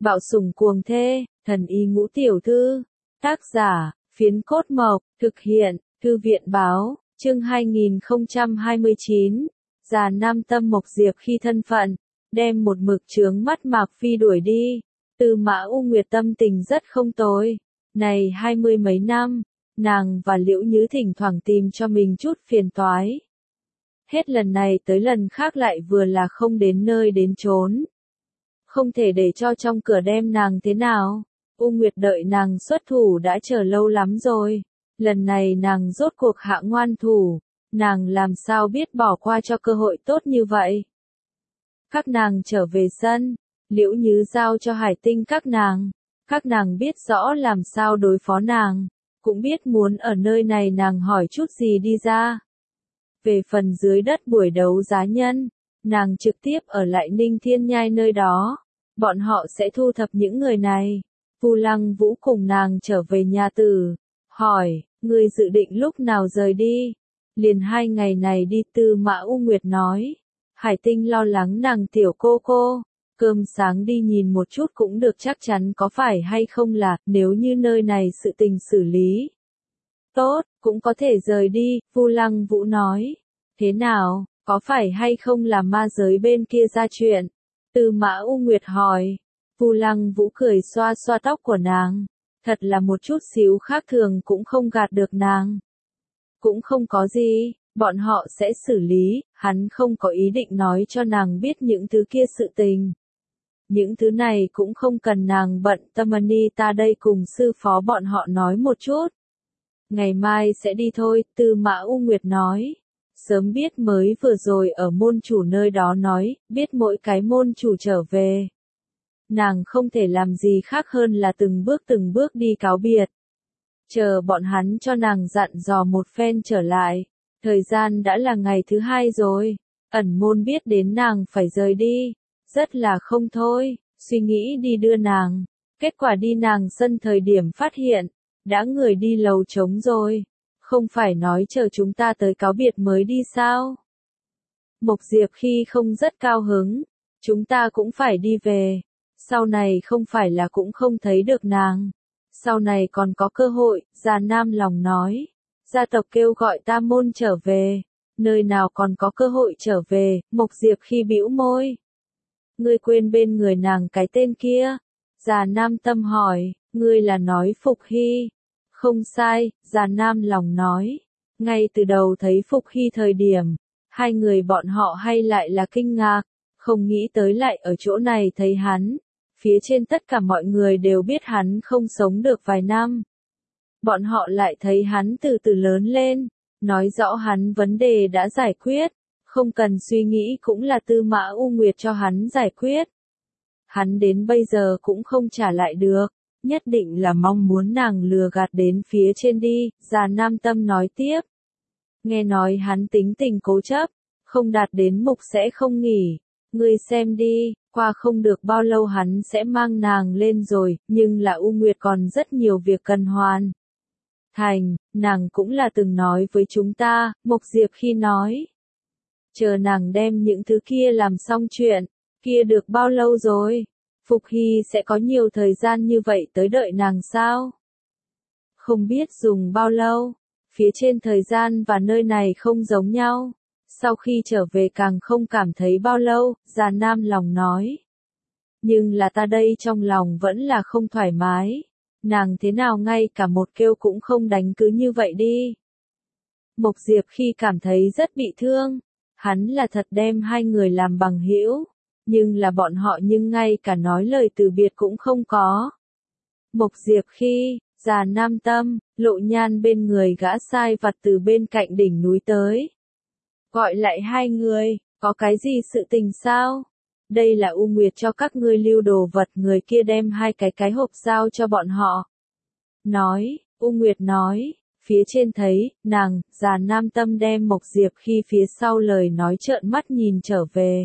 Bạo sủng cuồng thê, thần y ngũ tiểu thư. Tác giả, Phiến Cốt Mộc, thực hiện, Thư viện Báo, chương 2029. Già Nam Tâm Mộc Diệp khi thân phận, đem một mực chướng mắt Mạc Phi đuổi đi. Tư Mã U Nguyệt tâm tình rất không tồi. Này 20 mấy năm, nàng và Liễu Nhứ thỉnh thoảng tìm cho mình chút phiền toái. Hết lần này tới lần khác lại vừa là không đến nơi đến chốn. Không thể để cho trong cửa đem nàng thế nào. U Nguyệt đợi nàng xuất thủ đã chờ lâu lắm rồi. Lần này nàng rốt cuộc hạ ngoan thủ. Nàng làm sao biết bỏ qua cho cơ hội tốt như vậy. Các nàng trở về sân. Liễu Nhứ giao cho Hải Tinh các nàng biết rõ làm sao đối phó nàng. Cũng biết muốn ở nơi này nàng hỏi chút gì đi ra. Về phần dưới đất buổi đấu giá nhân, nàng trực tiếp ở lại Ninh Thiên Nhai nơi đó. Bọn họ sẽ thu thập những người này. Vu Lăng Vũ cùng nàng trở về nhà Tử. Hỏi, ngươi dự định lúc nào rời đi? Liền 2 ngày này đi. Tư Mã U Nguyệt nói. Hải Tinh lo lắng nàng tiểu cô. Cơm sáng đi nhìn một chút cũng được, chắc chắn có phải hay không là, nếu như nơi này sự tình xử lý tốt, cũng có thể rời đi. Vu Lăng Vũ nói. Thế nào, có phải hay không là ma giới bên kia ra chuyện? Tư Mã U Nguyệt hỏi. Vu Lăng Vũ cười xoa xoa tóc của nàng. Thật là một chút xíu khác thường cũng không gạt được nàng. Cũng không có gì, bọn họ sẽ xử lý, hắn không có ý định nói cho nàng biết những thứ kia sự tình. Những thứ này cũng không cần nàng bận tâm, ta đây cùng sư phó bọn họ nói một chút. Ngày mai sẽ đi thôi, Tư Mã U Nguyệt nói. Sớm biết mới vừa rồi ở môn chủ nơi đó nói, biết mỗi cái môn chủ trở về. Nàng không thể làm gì khác hơn là từng bước đi cáo biệt. Chờ bọn hắn cho nàng dặn dò một phen trở lại. Thời gian đã là ngày thứ 2 rồi. Ẩn môn biết đến nàng phải rời đi. Rất là không thôi, suy nghĩ đi đưa nàng. Kết quả đi nàng sân thời điểm phát hiện, đã người đi lầu trống rồi. Không phải nói chờ chúng ta tới cáo biệt mới đi sao? Mộc Diệp khi không rất cao hứng, chúng ta cũng phải đi về. Sau này không phải là cũng không thấy được nàng. Sau này còn có cơ hội, Già Nam lòng nói. Gia tộc kêu gọi ta môn trở về. Nơi nào còn có cơ hội trở về, Mộc Diệp khi bĩu môi. Ngươi quên bên người nàng cái tên kia. Già Nam Tâm hỏi, ngươi là nói Phục Hy. Không sai, Già Nam lòng nói. Ngay từ đầu thấy Phục Hy thời điểm, 2 người bọn họ hay lại là kinh ngạc, không nghĩ tới lại ở chỗ này thấy hắn. Phía trên tất cả mọi người đều biết hắn không sống được vài năm. Bọn họ lại thấy hắn từ từ lớn lên, nói rõ hắn vấn đề đã giải quyết. Không cần suy nghĩ cũng là Tư Mã U Nguyệt cho hắn giải quyết. Hắn đến bây giờ cũng không trả lại được, nhất định là mong muốn nàng lừa gạt đến phía trên đi, Già Nam Tâm nói tiếp. Nghe nói hắn tính tình cố chấp, không đạt đến mục sẽ không nghỉ, ngươi xem đi, qua không được bao lâu hắn sẽ mang nàng lên rồi, nhưng là U Nguyệt còn rất nhiều việc cần hoàn thành, nàng cũng là từng nói với chúng ta, Mộc Diệp khi nói. Chờ nàng đem những thứ kia làm xong chuyện, kia được bao lâu rồi? Phục Hy sẽ có nhiều thời gian như vậy tới đợi nàng sao? Không biết dùng bao lâu, phía trên thời gian và nơi này không giống nhau. Sau khi trở về càng không cảm thấy bao lâu, Già Nam lòng nói. Nhưng là ta đây trong lòng vẫn là không thoải mái. Nàng thế nào ngay cả một kêu cũng không đánh cứ như vậy đi. Mộc Diệp khi cảm thấy rất bị thương. Hắn là thật đem 2 người làm bằng hữu, nhưng là bọn họ nhưng ngay cả nói lời từ biệt cũng không có. Mộc Diệp khi, Già Nam Tâm, Lộ Nhan bên người gã sai vặt từ bên cạnh đỉnh núi tới. Gọi lại 2 người, có cái gì sự tình sao? Đây là U Nguyệt cho các ngươi lưu đồ vật, người kia đem 2 cái hộp giao cho bọn họ. Nói, U Nguyệt nói. Phía trên thấy, nàng, Già Nam Tâm đem Mộc Diệp khi phía sau lời nói trợn mắt nhìn trở về.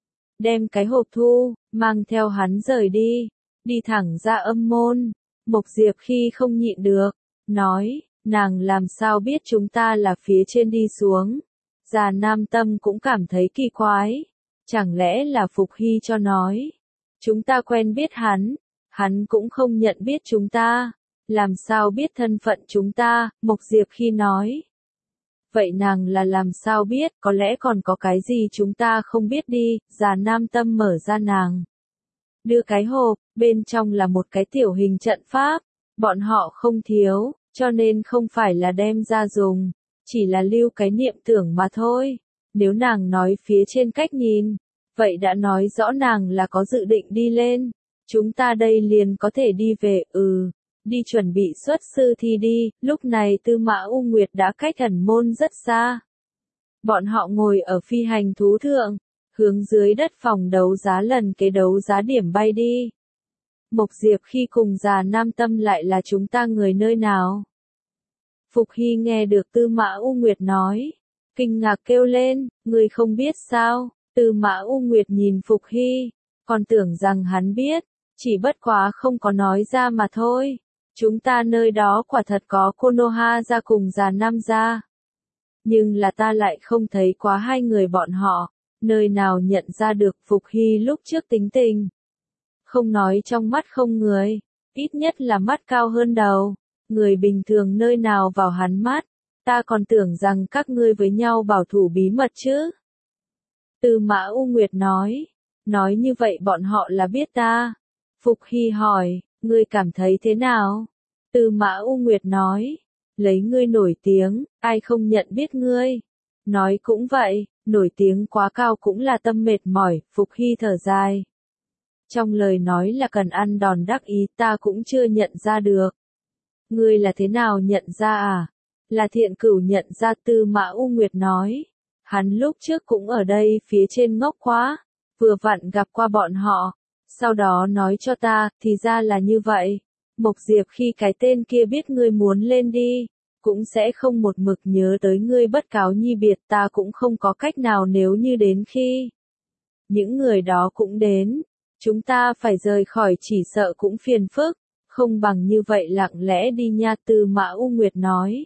Đem cái hộp thu, mang theo hắn rời đi, đi thẳng ra âm môn. Mộc Diệp khi không nhịn được, nói, nàng làm sao biết chúng ta là phía trên đi xuống. Già Nam Tâm cũng cảm thấy kỳ quái, chẳng lẽ là Phục Hy cho nói. Chúng ta quen biết hắn cũng không nhận biết chúng ta. Làm sao biết thân phận chúng ta, Mộc Diệp khi nói. Vậy nàng là làm sao biết, có lẽ còn có cái gì chúng ta không biết đi, Già Nam Tâm mở ra nàng. Đưa cái hộp, bên trong là một cái tiểu hình trận pháp, bọn họ không thiếu, cho nên không phải là đem ra dùng, chỉ là lưu cái niệm tưởng mà thôi. Nếu nàng nói phía trên cách nhìn, vậy đã nói rõ nàng là có dự định đi lên. Chúng ta đây liền có thể đi về, đi chuẩn bị xuất sư thi đi. Lúc này Tư Mã U Nguyệt đã cách ẩn môn rất xa. Bọn họ ngồi ở phi hành thú thượng, hướng dưới đất phòng đấu giá lần kế đấu giá điểm bay đi. Mộc Diệp khi cùng Già Nam Tâm lại là chúng ta người nơi nào? Phục Hy nghe được Tư Mã U Nguyệt nói, kinh ngạc kêu lên, người không biết sao? Tư Mã U Nguyệt nhìn Phục Hy, còn tưởng rằng hắn biết, chỉ bất quá không có nói ra mà thôi. Chúng ta nơi đó quả thật có Konoha ra cùng Già Nam ra. Nhưng là ta lại không thấy quá hai người bọn họ, nơi nào nhận ra được Phục Hy lúc trước tính tình. Không nói trong mắt không người, ít nhất là mắt cao hơn đầu, người bình thường nơi nào vào hắn mắt, ta còn tưởng rằng các ngươi với nhau bảo thủ bí mật chứ. Tư Mã U Nguyệt nói như vậy bọn họ là biết ta. Phục Hy hỏi, ngươi cảm thấy thế nào? Tư Mã U Nguyệt nói, lấy ngươi nổi tiếng, ai không nhận biết ngươi. Nói cũng vậy, nổi tiếng quá cao cũng là tâm mệt mỏi, Phục Hy thở dài. Trong lời nói là cần ăn đòn đắc ý, ta cũng chưa nhận ra được. Ngươi là thế nào nhận ra à? Là Thiện Cửu nhận ra. Tư Mã U Nguyệt nói. Hắn lúc trước cũng ở đây phía trên ngốc quá, vừa vặn gặp qua bọn họ, sau đó nói cho ta, thì ra là như vậy. Mộc Diệp khi cái tên kia biết ngươi muốn lên đi, cũng sẽ không một mực nhớ tới ngươi bất cáo nhi biệt, ta cũng không có cách nào nếu như đến khi những người đó cũng đến, chúng ta phải rời khỏi chỉ sợ cũng phiền phức, không bằng như vậy lặng lẽ đi nha. Tư Mã U Nguyệt nói.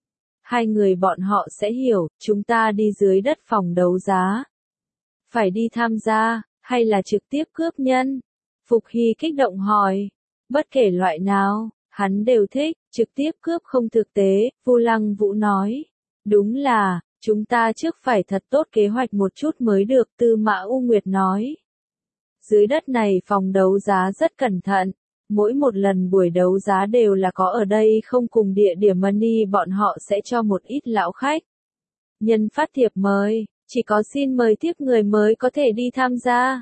Hai người bọn họ sẽ hiểu, chúng ta đi dưới đất phòng đấu giá. Phải đi tham gia, hay là trực tiếp cướp nhân? Phục Hy kích động hỏi. Bất kể loại nào, hắn đều thích, trực tiếp cướp không thực tế, Vu Lăng Vũ nói. Đúng là, chúng ta trước phải thật tốt kế hoạch một chút mới được, Tư Mã U Nguyệt nói. Dưới đất này phòng đấu giá rất cẩn thận. Mỗi một lần buổi đấu giá đều là có ở đây không cùng địa điểm money, bọn họ sẽ cho một ít lão khách. Nhân phát thiệp mời, chỉ có xin mời tiếp người mới có thể đi tham gia.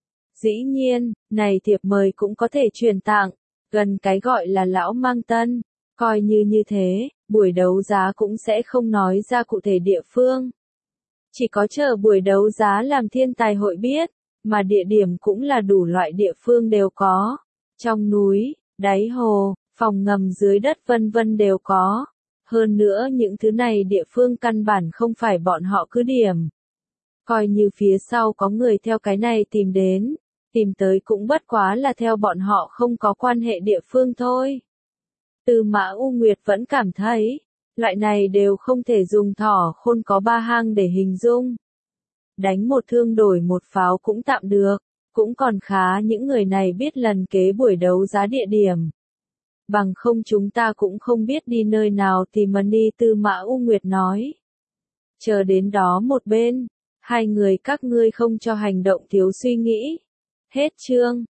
Dĩ nhiên, này thiệp mời cũng có thể truyền tặng, gần cái gọi là lão mang tân, coi như thế, buổi đấu giá cũng sẽ không nói ra cụ thể địa phương. Chỉ có chờ buổi đấu giá làm thiên tài hội biết, mà địa điểm cũng là đủ loại địa phương đều có. Trong núi, đáy hồ, phòng ngầm dưới đất vân vân đều có. Hơn nữa những thứ này địa phương căn bản không phải bọn họ cứ điểm. Coi như phía sau có người theo cái này tìm đến, tìm tới cũng bất quá là theo bọn họ không có quan hệ địa phương thôi. Tư Mã U Nguyệt vẫn cảm thấy, loại này đều không thể dùng thỏ khôn có ba hang để hình dung. Đánh một thương đổi một pháo cũng tạm được. Cũng còn khá những người này biết lần kế buổi đấu giá địa điểm. Bằng không chúng ta cũng không biết đi nơi nào tìm money. Tư Mã U Nguyệt nói. Chờ đến đó một bên, hai người các ngươi không cho hành động thiếu suy nghĩ. Hết chương.